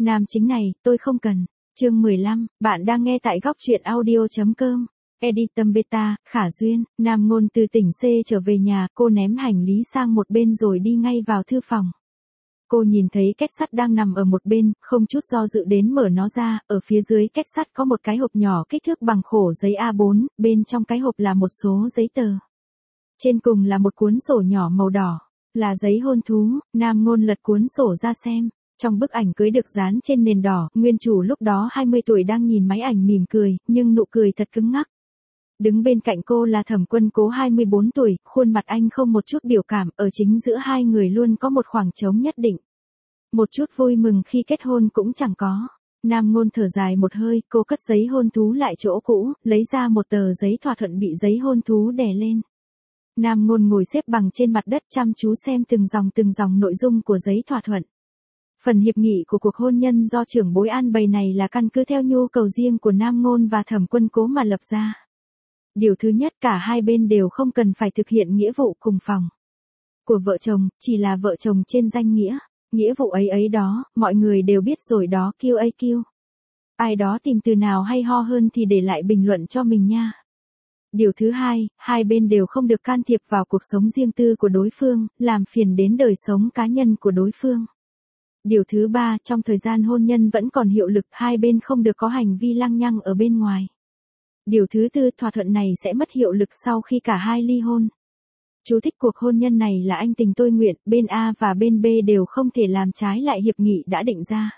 Nam chính này, tôi không cần. Chương 15, bạn đang nghe tại góc truyện audio.com. Editum Beta, Khả Duyên, Nam Ngôn từ tỉnh C trở về nhà, cô ném hành lý sang một bên rồi đi ngay vào thư phòng. Cô nhìn thấy két sắt đang nằm ở một bên, không chút do dự đến mở nó ra, ở phía dưới két sắt có một cái hộp nhỏ kích thước bằng khổ giấy A4, bên trong cái hộp là một số giấy tờ. Trên cùng là một cuốn sổ nhỏ màu đỏ, là giấy hôn thú. Nam Ngôn lật cuốn sổ ra xem. Trong bức ảnh cưới được dán trên nền đỏ, nguyên chủ lúc đó 20 tuổi đang nhìn máy ảnh mỉm cười, nhưng nụ cười thật cứng ngắc. Đứng bên cạnh cô là Thẩm Quân Cố 24 tuổi, khuôn mặt anh không một chút biểu cảm, ở chính giữa hai người luôn có một khoảng trống nhất định. Một chút vui mừng khi kết hôn cũng chẳng có. Nam Ngôn thở dài một hơi, cô cất giấy hôn thú lại chỗ cũ, lấy ra một tờ giấy thỏa thuận bị giấy hôn thú đè lên. Nam Ngôn ngồi xếp bằng trên mặt đất chăm chú xem từng dòng nội dung của giấy thỏa thuận. Phần hiệp nghị của cuộc hôn nhân do trưởng bối an bày này là căn cứ theo nhu cầu riêng của Nam Ngôn và Thẩm Quân Cố mà lập ra. Điều thứ nhất, cả hai bên đều không cần phải thực hiện nghĩa vụ cùng phòng của vợ chồng, chỉ là vợ chồng trên danh nghĩa. Nghĩa vụ ấy đó, mọi người đều biết rồi đó QAQ. Ai đó tìm từ nào hay ho hơn thì để lại bình luận cho mình nha. Điều thứ hai, hai bên đều không được can thiệp vào cuộc sống riêng tư của đối phương, làm phiền đến đời sống cá nhân của đối phương. Điều thứ ba, trong thời gian hôn nhân vẫn còn hiệu lực, hai bên không được có hành vi lăng nhăng ở bên ngoài. Điều thứ tư, thỏa thuận này sẽ mất hiệu lực sau khi cả hai ly hôn. Chú thích: cuộc hôn nhân này là anh tình tôi nguyện, bên A và bên B đều không thể làm trái lại hiệp nghị đã định ra.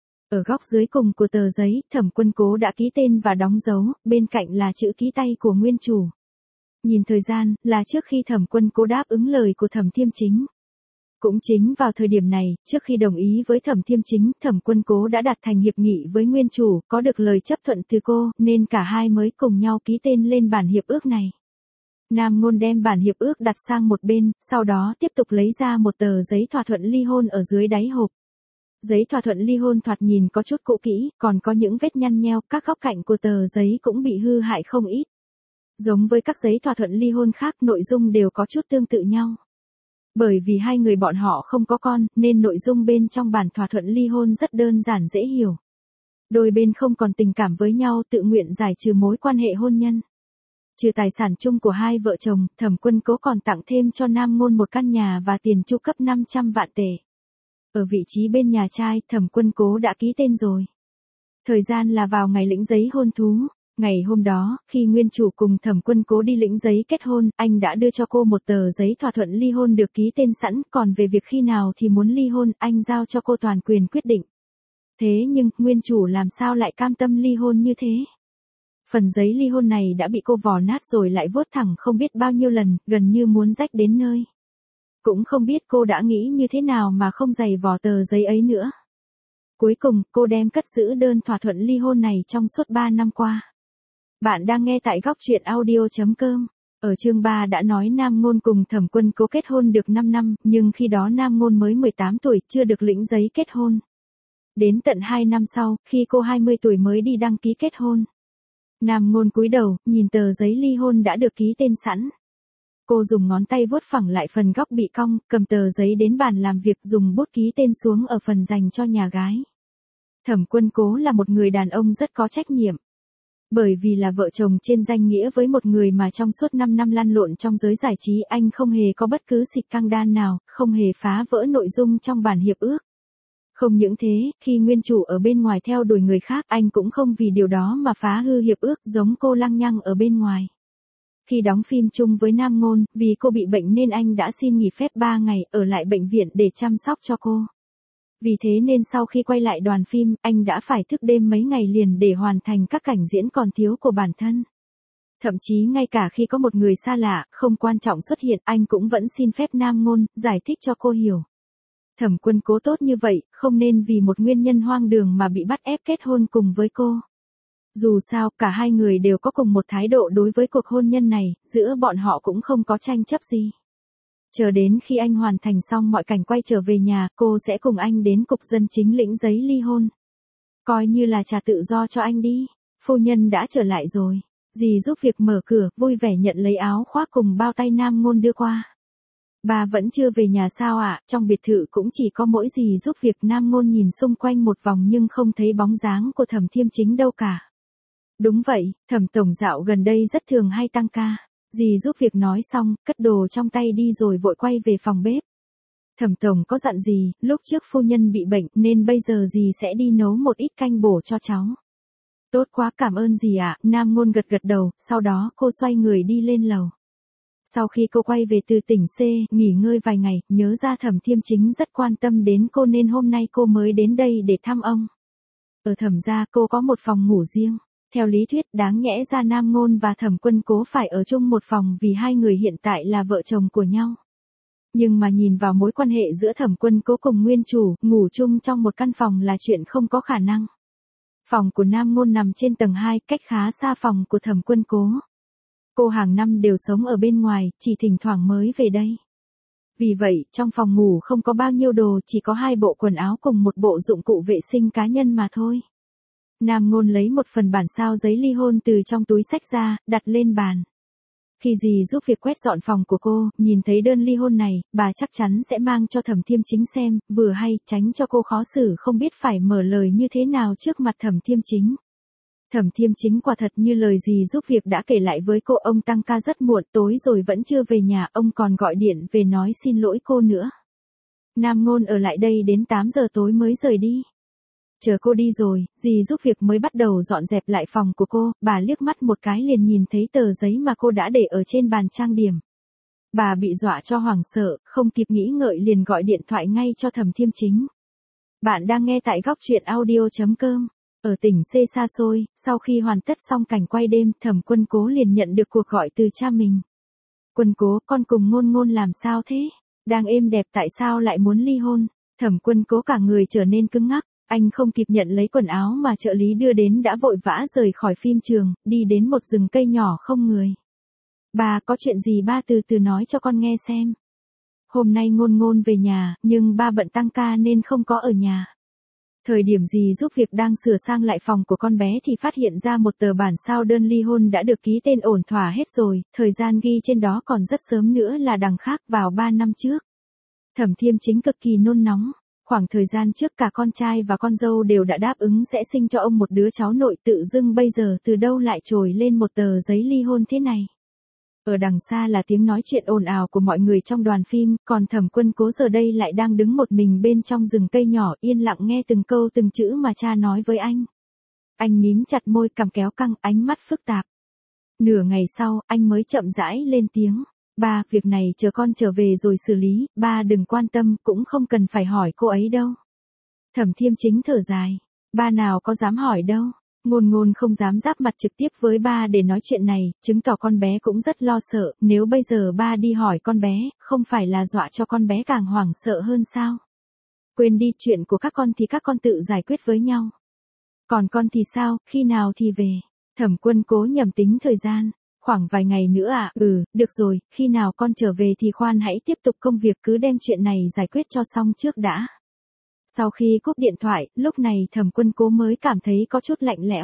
Ở góc dưới cùng của tờ giấy, Thẩm Quân Cố đã ký tên và đóng dấu, bên cạnh là chữ ký tay của nguyên chủ. Nhìn thời gian, là trước khi Thẩm Quân Cố đáp ứng lời của Thẩm Thiêm Chính. Cũng chính vào thời điểm này, trước khi đồng ý với Thẩm Thiêm Chính, Thẩm Quân Cố đã đạt thành hiệp nghị với nguyên chủ, có được lời chấp thuận từ cô, nên cả hai mới cùng nhau ký tên lên bản hiệp ước này. Nam Ngôn đem bản hiệp ước đặt sang một bên, sau đó tiếp tục lấy ra một tờ giấy thỏa thuận ly hôn ở dưới đáy hộp. Giấy thỏa thuận ly hôn thoạt nhìn có chút cũ kỹ, còn có những vết nhăn nheo, các góc cạnh của tờ giấy cũng bị hư hại không ít. Giống với các giấy thỏa thuận ly hôn khác, nội dung đều có chút tương tự nhau. Bởi vì hai người bọn họ không có con, nên nội dung bên trong bản thỏa thuận ly hôn rất đơn giản dễ hiểu. Đôi bên không còn tình cảm với nhau, tự nguyện giải trừ mối quan hệ hôn nhân. Trừ tài sản chung của hai vợ chồng, Thẩm Quân Cố còn tặng thêm cho Nam Ngôn một căn nhà và tiền chu cấp 500 vạn tệ. Ở vị trí bên nhà trai, Thẩm Quân Cố đã ký tên rồi. Thời gian là vào ngày lĩnh giấy hôn thú. Ngày hôm đó, khi nguyên chủ cùng Thẩm Quân Cố đi lĩnh giấy kết hôn, anh đã đưa cho cô một tờ giấy thỏa thuận ly hôn được ký tên sẵn, còn về việc khi nào thì muốn ly hôn, anh giao cho cô toàn quyền quyết định. Thế nhưng, nguyên chủ làm sao lại cam tâm ly hôn như thế? Phần giấy ly hôn này đã bị cô vò nát rồi lại vuốt thẳng không biết bao nhiêu lần, gần như muốn rách đến nơi. Cũng không biết cô đã nghĩ như thế nào mà không giày vò tờ giấy ấy nữa. Cuối cùng, cô đem cất giữ đơn thỏa thuận ly hôn này trong suốt 3 năm qua. Bạn đang nghe tại góc truyện audio.com. Ở chương 3 đã nói Nam Ngôn cùng Thẩm Quân Cố kết hôn được 5 năm, nhưng khi đó Nam Ngôn mới 18 tuổi, chưa được lĩnh giấy kết hôn. Đến tận 2 năm sau, khi cô 20 tuổi mới đi đăng ký kết hôn. Nam Ngôn cúi đầu, nhìn tờ giấy ly hôn đã được ký tên sẵn. Cô dùng ngón tay vuốt phẳng lại phần góc bị cong, cầm tờ giấy đến bàn làm việc, dùng bút ký tên xuống ở phần dành cho nhà gái. Thẩm Quân Cố là một người đàn ông rất có trách nhiệm. Bởi vì là vợ chồng trên danh nghĩa với một người mà trong suốt 5 năm lăn lộn trong giới giải trí, anh không hề có bất cứ xịt căng đan nào, không hề phá vỡ nội dung trong bản hiệp ước. Không những thế, khi nguyên chủ ở bên ngoài theo đuổi người khác, anh cũng không vì điều đó mà phá hư hiệp ước giống cô lăng nhăng ở bên ngoài. Khi đóng phim chung với Nam Ngôn, vì cô bị bệnh nên anh đã xin nghỉ phép 3 ngày, ở lại bệnh viện để chăm sóc cho cô. Vì thế nên sau khi quay lại đoàn phim, anh đã phải thức đêm mấy ngày liền để hoàn thành các cảnh diễn còn thiếu của bản thân. Thậm chí ngay cả khi có một người xa lạ, không quan trọng xuất hiện, anh cũng vẫn xin phép Nam Ngôn, giải thích cho cô hiểu. Thẩm Quân Cố tốt như vậy, không nên vì một nguyên nhân hoang đường mà bị bắt ép kết hôn cùng với cô. Dù sao, cả hai người đều có cùng một thái độ đối với cuộc hôn nhân này, giữa bọn họ cũng không có tranh chấp gì. Chờ đến khi anh hoàn thành xong mọi cảnh quay trở về nhà, cô sẽ cùng anh đến cục dân chính lĩnh giấy ly hôn. Coi như là trả tự do cho anh đi. Phu nhân đã trở lại rồi. Dì giúp việc mở cửa, vui vẻ nhận lấy áo khoác cùng bao tay Nam Ngôn đưa qua. Bà vẫn chưa về nhà sao ạ? Trong biệt thự cũng chỉ có mỗi dì giúp việc. Nam Ngôn nhìn xung quanh một vòng nhưng không thấy bóng dáng của Thẩm Thiêm Chính đâu cả. Đúng vậy, Thẩm tổng dạo gần đây rất thường hay tăng ca. Dì giúp việc nói xong, cất đồ trong tay đi rồi vội quay về phòng bếp. Thẩm tổng có dặn gì, lúc trước phu nhân bị bệnh nên bây giờ dì sẽ đi nấu một ít canh bổ cho cháu. Tốt quá, cảm ơn dì ạ. Nam Ngôn gật gật đầu, sau đó cô xoay người đi lên lầu. Sau khi cô quay về từ tỉnh C, nghỉ ngơi vài ngày, nhớ ra Thẩm Thiêm Chính rất quan tâm đến cô nên hôm nay cô mới đến đây để thăm ông. Ở Thẩm gia cô có một phòng ngủ riêng. Theo lý thuyết đáng nhẽ ra Nam Ngôn và Thẩm Quân Cố phải ở chung một phòng vì hai người hiện tại là vợ chồng của nhau. Nhưng mà nhìn vào mối quan hệ giữa Thẩm Quân Cố cùng nguyên chủ, ngủ chung trong một căn phòng là chuyện không có khả năng. Phòng của Nam Ngôn nằm trên tầng 2, cách khá xa phòng của Thẩm Quân Cố. Cô hàng năm đều sống ở bên ngoài, chỉ thỉnh thoảng mới về đây. Vì vậy, trong phòng ngủ không có bao nhiêu đồ, chỉ có 2 bộ quần áo cùng một bộ dụng cụ vệ sinh cá nhân mà thôi. Nam Ngôn lấy một phần bản sao giấy ly hôn từ trong túi xách ra, đặt lên bàn. Khi dì giúp việc quét dọn phòng của cô, nhìn thấy đơn ly hôn này, bà chắc chắn sẽ mang cho Thẩm Thiêm Chính xem, vừa hay, tránh cho cô khó xử không biết phải mở lời như thế nào trước mặt Thẩm Thiêm Chính. Thẩm Thiêm Chính quả thật như lời dì giúp việc đã kể lại với cô, ông tăng ca rất muộn, tối rồi vẫn chưa về nhà, ông còn gọi điện về nói xin lỗi cô nữa. Nam Ngôn ở lại đây đến 8 giờ tối mới rời đi. Chờ cô đi rồi, dì giúp việc mới bắt đầu dọn dẹp lại phòng của cô, bà liếc mắt một cái liền nhìn thấy tờ giấy mà cô đã để ở trên bàn trang điểm. Bà bị dọa cho hoảng sợ, không kịp nghĩ ngợi liền gọi điện thoại ngay cho Thẩm Thiêm Chính. Bạn đang nghe tại góc truyện audio.com. Ở tỉnh C xa xôi, sau khi hoàn tất xong cảnh quay đêm, Thẩm Quân Cố liền nhận được cuộc gọi từ cha mình. Quân Cố, con cùng Ngôn Ngôn làm sao thế? Đang êm đẹp tại sao lại muốn ly hôn? Thẩm Quân Cố cả người trở nên cứng ngắc. Anh không kịp nhận lấy quần áo mà trợ lý đưa đến đã vội vã rời khỏi phim trường, đi đến một rừng cây nhỏ không người. Bà có chuyện gì ba từ từ nói cho con nghe xem. Hôm nay Ngôn Ngôn về nhà, nhưng ba bận tăng ca nên không có ở nhà. Thời điểm dì giúp việc đang sửa sang lại phòng của con bé thì phát hiện ra một tờ bản sao đơn ly hôn đã được ký tên ổn thỏa hết rồi, thời gian ghi trên đó còn rất sớm nữa là đằng khác vào 3 năm trước. Thẩm Thiêm Chính cực kỳ nôn nóng. Khoảng thời gian trước cả con trai và con dâu đều đã đáp ứng sẽ sinh cho ông một đứa cháu nội, tự dưng bây giờ từ đâu lại trồi lên một tờ giấy ly hôn thế này. Ở đằng xa là tiếng nói chuyện ồn ào của mọi người trong đoàn phim, còn Thẩm Quân Cố giờ đây lại đang đứng một mình bên trong rừng cây nhỏ yên lặng nghe từng câu từng chữ mà cha nói với anh. Anh mím chặt môi, cằm kéo căng, ánh mắt phức tạp. Nửa ngày sau, anh mới chậm rãi lên tiếng. Ba, việc này chờ con trở về rồi xử lý, ba đừng quan tâm, cũng không cần phải hỏi cô ấy đâu. Thẩm Thiêm Chính thở dài. Ba nào có dám hỏi đâu. Ngôn Ngôn không dám giáp mặt trực tiếp với ba để nói chuyện này, chứng tỏ con bé cũng rất lo sợ, nếu bây giờ ba đi hỏi con bé, không phải là dọa cho con bé càng hoảng sợ hơn sao? Quên đi, chuyện của các con thì các con tự giải quyết với nhau. Còn con thì sao, khi nào thì về? Thẩm Quân Cố nhẩm tính thời gian. Khoảng vài ngày nữa à, được rồi, khi nào con trở về thì khoan hãy tiếp tục công việc, cứ đem chuyện này giải quyết cho xong trước đã. Sau khi cúp điện thoại, lúc này Thẩm Quân Cố mới cảm thấy có chút lạnh lẽo.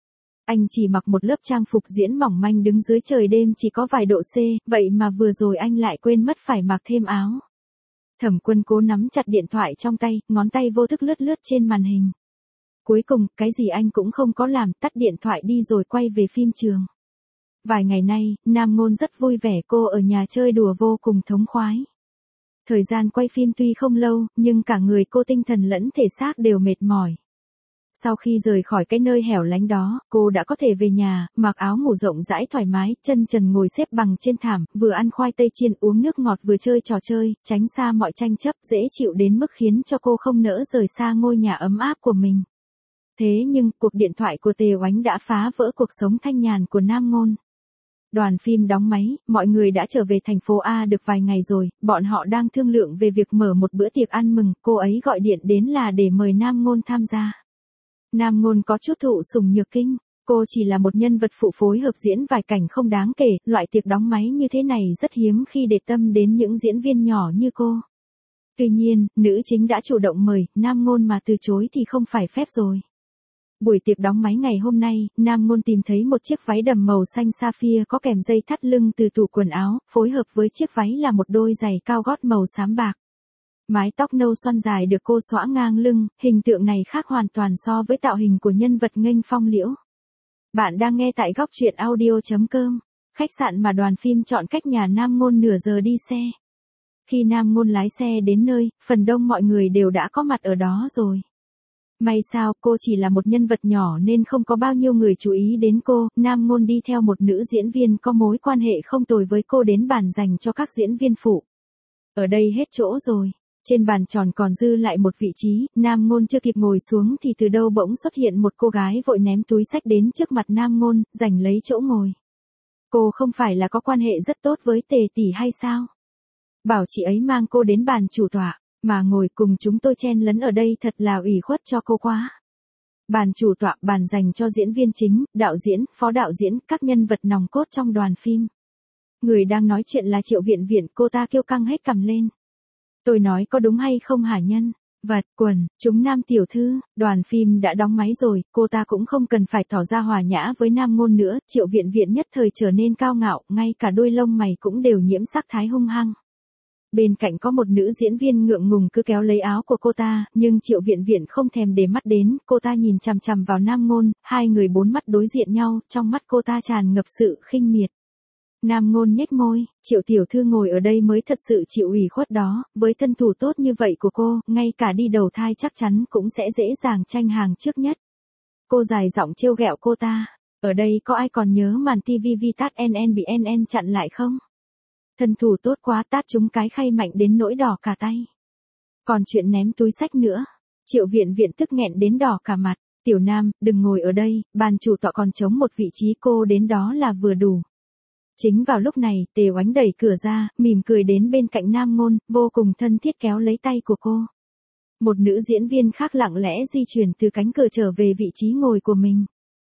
Anh chỉ mặc một lớp trang phục diễn mỏng manh đứng dưới trời đêm chỉ có vài độ C, vậy mà vừa rồi anh lại quên mất phải mặc thêm áo. Thẩm Quân Cố nắm chặt điện thoại trong tay, ngón tay vô thức lướt lướt trên màn hình. Cuối cùng, cái gì anh cũng không có làm, tắt điện thoại đi rồi quay về phim trường. Vài ngày nay, Nam Ngôn rất vui vẻ, cô ở nhà chơi đùa vô cùng thống khoái. Thời gian quay phim tuy không lâu, nhưng cả người cô tinh thần lẫn thể xác đều mệt mỏi. Sau khi rời khỏi cái nơi hẻo lánh đó, cô đã có thể về nhà, mặc áo ngủ rộng rãi thoải mái, chân trần ngồi xếp bằng trên thảm, vừa ăn khoai tây chiên uống nước ngọt vừa chơi trò chơi, tránh xa mọi tranh chấp, dễ chịu đến mức khiến cho cô không nỡ rời xa ngôi nhà ấm áp của mình. Thế nhưng, cuộc điện thoại của Tề Oánh đã phá vỡ cuộc sống thanh nhàn của Nam Ngôn. Đoàn phim đóng máy, mọi người đã trở về thành phố A được vài ngày rồi, bọn họ đang thương lượng về việc mở một bữa tiệc ăn mừng, cô ấy gọi điện đến là để mời Nam Ngôn tham gia. Nam Ngôn có chút thụ sủng nhược kinh, cô chỉ là một nhân vật phụ phối hợp diễn vài cảnh không đáng kể, loại tiệc đóng máy như thế này rất hiếm khi để tâm đến những diễn viên nhỏ như cô. Tuy nhiên, nữ chính đã chủ động mời, Nam Ngôn mà từ chối thì không phải phép rồi. Buổi tiệc đóng máy ngày hôm nay, Nam Ngôn tìm thấy một chiếc váy đầm màu xanh sapphire có kèm dây thắt lưng từ tủ quần áo, phối hợp với chiếc váy là một đôi giày cao gót màu xám bạc. Mái tóc nâu xoăn dài được cô xõa ngang lưng, hình tượng này khác hoàn toàn so với tạo hình của nhân vật nghênh phong liễu. Bạn đang nghe tại góc truyện audio.com, khách sạn mà đoàn phim chọn cách nhà Nam Ngôn nửa giờ đi xe. Khi Nam Ngôn lái xe đến nơi, phần đông mọi người đều đã có mặt ở đó rồi. May sao cô chỉ là một nhân vật nhỏ nên không có bao nhiêu người chú ý đến cô, Nam Ngôn đi theo một nữ diễn viên có mối quan hệ không tồi với cô đến bàn dành cho các diễn viên phụ. Ở đây hết chỗ rồi. Trên bàn tròn còn dư lại một vị trí, Nam Ngôn chưa kịp ngồi xuống thì từ đâu bỗng xuất hiện một cô gái vội ném túi xách đến trước mặt Nam Ngôn, giành lấy chỗ ngồi. Cô không phải là có quan hệ rất tốt với Tề tỷ hay sao? Bảo chị ấy mang cô đến bàn chủ tọa, mà ngồi cùng chúng tôi chen lấn ở đây thật là ủy khuất cho cô quá. Bàn chủ tọa, bàn dành cho diễn viên chính, đạo diễn, phó đạo diễn, các nhân vật nòng cốt trong đoàn phim. Người đang nói chuyện là Triệu Viện Viện, cô ta kêu căng hết cằm lên. Tôi nói có đúng hay không hả nhân? Vật, quần, chúng Nam tiểu thư, đoàn phim đã đóng máy rồi, cô ta cũng không cần phải tỏ ra hòa nhã với Nam Ngôn nữa, Triệu Viện Viện nhất thời trở nên cao ngạo, ngay cả đôi lông mày cũng đều nhiễm sắc thái hung hăng. Bên cạnh có một nữ diễn viên ngượng ngùng cứ kéo lấy áo của cô ta, nhưng Triệu Viện Viện không thèm để mắt đến, cô ta nhìn chằm chằm vào Nam Ngôn, hai người bốn mắt đối diện nhau, trong mắt cô ta tràn ngập sự khinh miệt. Nam Ngôn nhếch môi, Triệu tiểu thư ngồi ở đây mới thật sự chịu ủy khuất đó, với thân thủ tốt như vậy của cô, ngay cả đi đầu thai chắc chắn cũng sẽ dễ dàng tranh hàng trước nhất. Cô dài giọng trêu ghẹo cô ta, ở đây có ai còn nhớ màn TV Vitat NN bị NN chặn lại không? Thân thủ tốt quá, tát chúng cái khay mạnh đến nỗi đỏ cả tay. Còn chuyện ném túi xách nữa, Triệu Viện Viện tức nghẹn đến đỏ cả mặt, Tiểu Nam, đừng ngồi ở đây, bàn chủ tọa còn trống một vị trí, cô đến đó là vừa đủ. Chính vào lúc này, Tề Oánh đẩy cửa ra, mỉm cười đến bên cạnh Nam Ngôn, vô cùng thân thiết kéo lấy tay của cô. Một nữ diễn viên khác lặng lẽ di chuyển từ cánh cửa trở về vị trí ngồi của mình.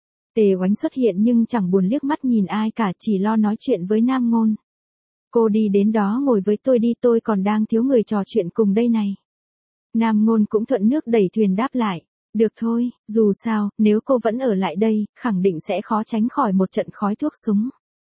Tề Oánh xuất hiện nhưng chẳng buồn liếc mắt nhìn ai cả, chỉ lo nói chuyện với Nam Ngôn. Cô đi đến đó ngồi với tôi đi, tôi còn đang thiếu người trò chuyện cùng đây này. Nam Ngôn cũng thuận nước đẩy thuyền đáp lại. Được thôi, dù sao, nếu cô vẫn ở lại đây, khẳng định sẽ khó tránh khỏi một trận khói thuốc súng.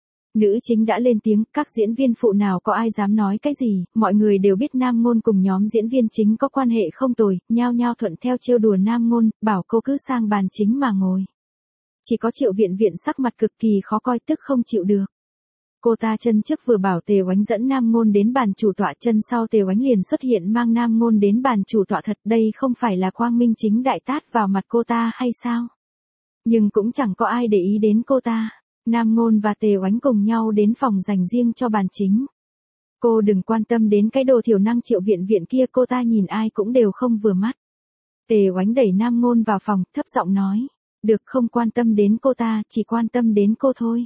Nữ chính đã lên tiếng, các diễn viên phụ nào có ai dám nói cái gì, mọi người đều biết Nam Ngôn cùng nhóm diễn viên chính có quan hệ không tồi, nhao nhao thuận theo trêu đùa Nam Ngôn, bảo cô cứ sang bàn chính mà ngồi. Chỉ có Triệu Viện Viện sắc mặt cực kỳ khó coi, tức không chịu được. Cô ta chân trước vừa bảo Tề Oánh dẫn Nam Ngôn đến bàn chủ tọa, chân sau Tề Oánh liền xuất hiện mang Nam Ngôn đến bàn chủ tọa thật, đây không phải là quang minh chính đại tát vào mặt cô ta hay sao? Nhưng cũng chẳng có ai để ý đến cô ta. Nam Ngôn và Tề Oánh cùng nhau đến phòng dành riêng cho bàn chính. Cô đừng quan tâm đến cái đồ thiểu năng Triệu Viện Viện kia, cô ta nhìn ai cũng đều không vừa mắt. Tề Oánh đẩy Nam Ngôn vào phòng, thấp giọng nói. Được, không quan tâm đến cô ta, chỉ quan tâm đến cô thôi.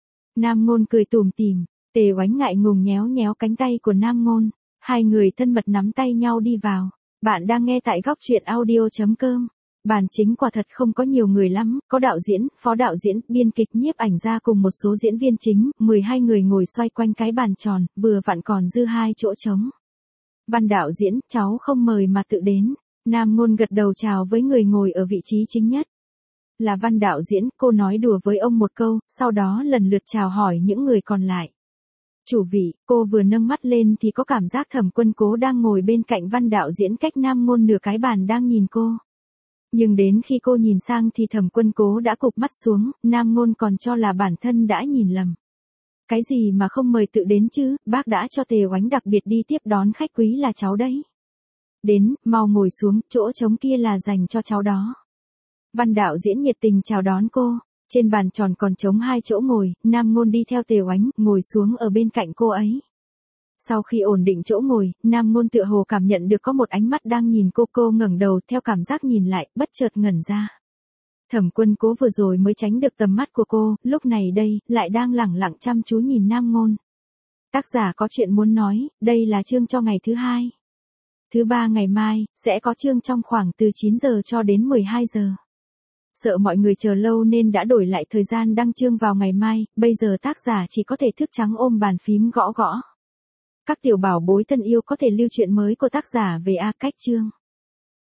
Nam Ngôn cười tủm tỉm, Tề Oánh ngại ngùng nhéo nhéo cánh tay của Nam Ngôn. Hai người thân mật nắm tay nhau đi vào. Bạn đang nghe tại góc truyện audio.com. Bàn chính quả thật không có nhiều người lắm, có đạo diễn, phó đạo diễn, biên kịch, nhiếp ảnh gia cùng một số diễn viên chính, 12 người ngồi xoay quanh cái bàn tròn, vừa vặn còn dư 2 chỗ trống. Văn đạo diễn, cháu không mời mà tự đến. Nam Ngôn gật đầu chào với người ngồi ở vị trí chính nhất. Là Văn đạo diễn, cô nói đùa với ông một câu, sau đó lần lượt chào hỏi những người còn lại. Chủ vị, cô vừa nâng mắt lên thì có cảm giác Thẩm Quân Cố đang ngồi bên cạnh Văn đạo diễn cách Nam Ngôn nửa cái bàn đang nhìn cô. Nhưng đến khi cô nhìn sang thì Thẩm Quân Cố đã cụp mắt xuống, Nam Ngôn còn cho là bản thân đã nhìn lầm. Cái gì mà không mời tự đến chứ, bác đã cho Tề Oánh đặc biệt đi tiếp đón khách quý là cháu đấy. Đến, mau ngồi xuống, chỗ trống kia là dành cho cháu đó. Văn đạo diễn nhiệt tình chào đón cô, trên bàn tròn còn trống 2 chỗ ngồi, Nam Ngôn đi theo Tề Oánh, ngồi xuống ở bên cạnh cô ấy. Sau khi ổn định chỗ ngồi, Nam Ngôn tựa hồ cảm nhận được có một ánh mắt đang nhìn cô ngẩng đầu theo cảm giác nhìn lại, bất chợt ngẩn ra. Thẩm Quân Cố vừa rồi mới tránh được tầm mắt của cô, lúc này đây, lại đang lẳng lặng chăm chú nhìn Nam Ngôn. Tác giả có chuyện muốn nói, đây là chương cho ngày thứ 2. Thứ 3 ngày mai, sẽ có chương trong khoảng từ 9 giờ cho đến 12 giờ. Sợ mọi người chờ lâu nên đã đổi lại thời gian đăng chương vào ngày mai, bây giờ tác giả chỉ có thể thức trắng ôm bàn phím gõ gõ. Các tiểu bảo bối thân yêu có thể lưu truyện mới của tác giả về cách chương.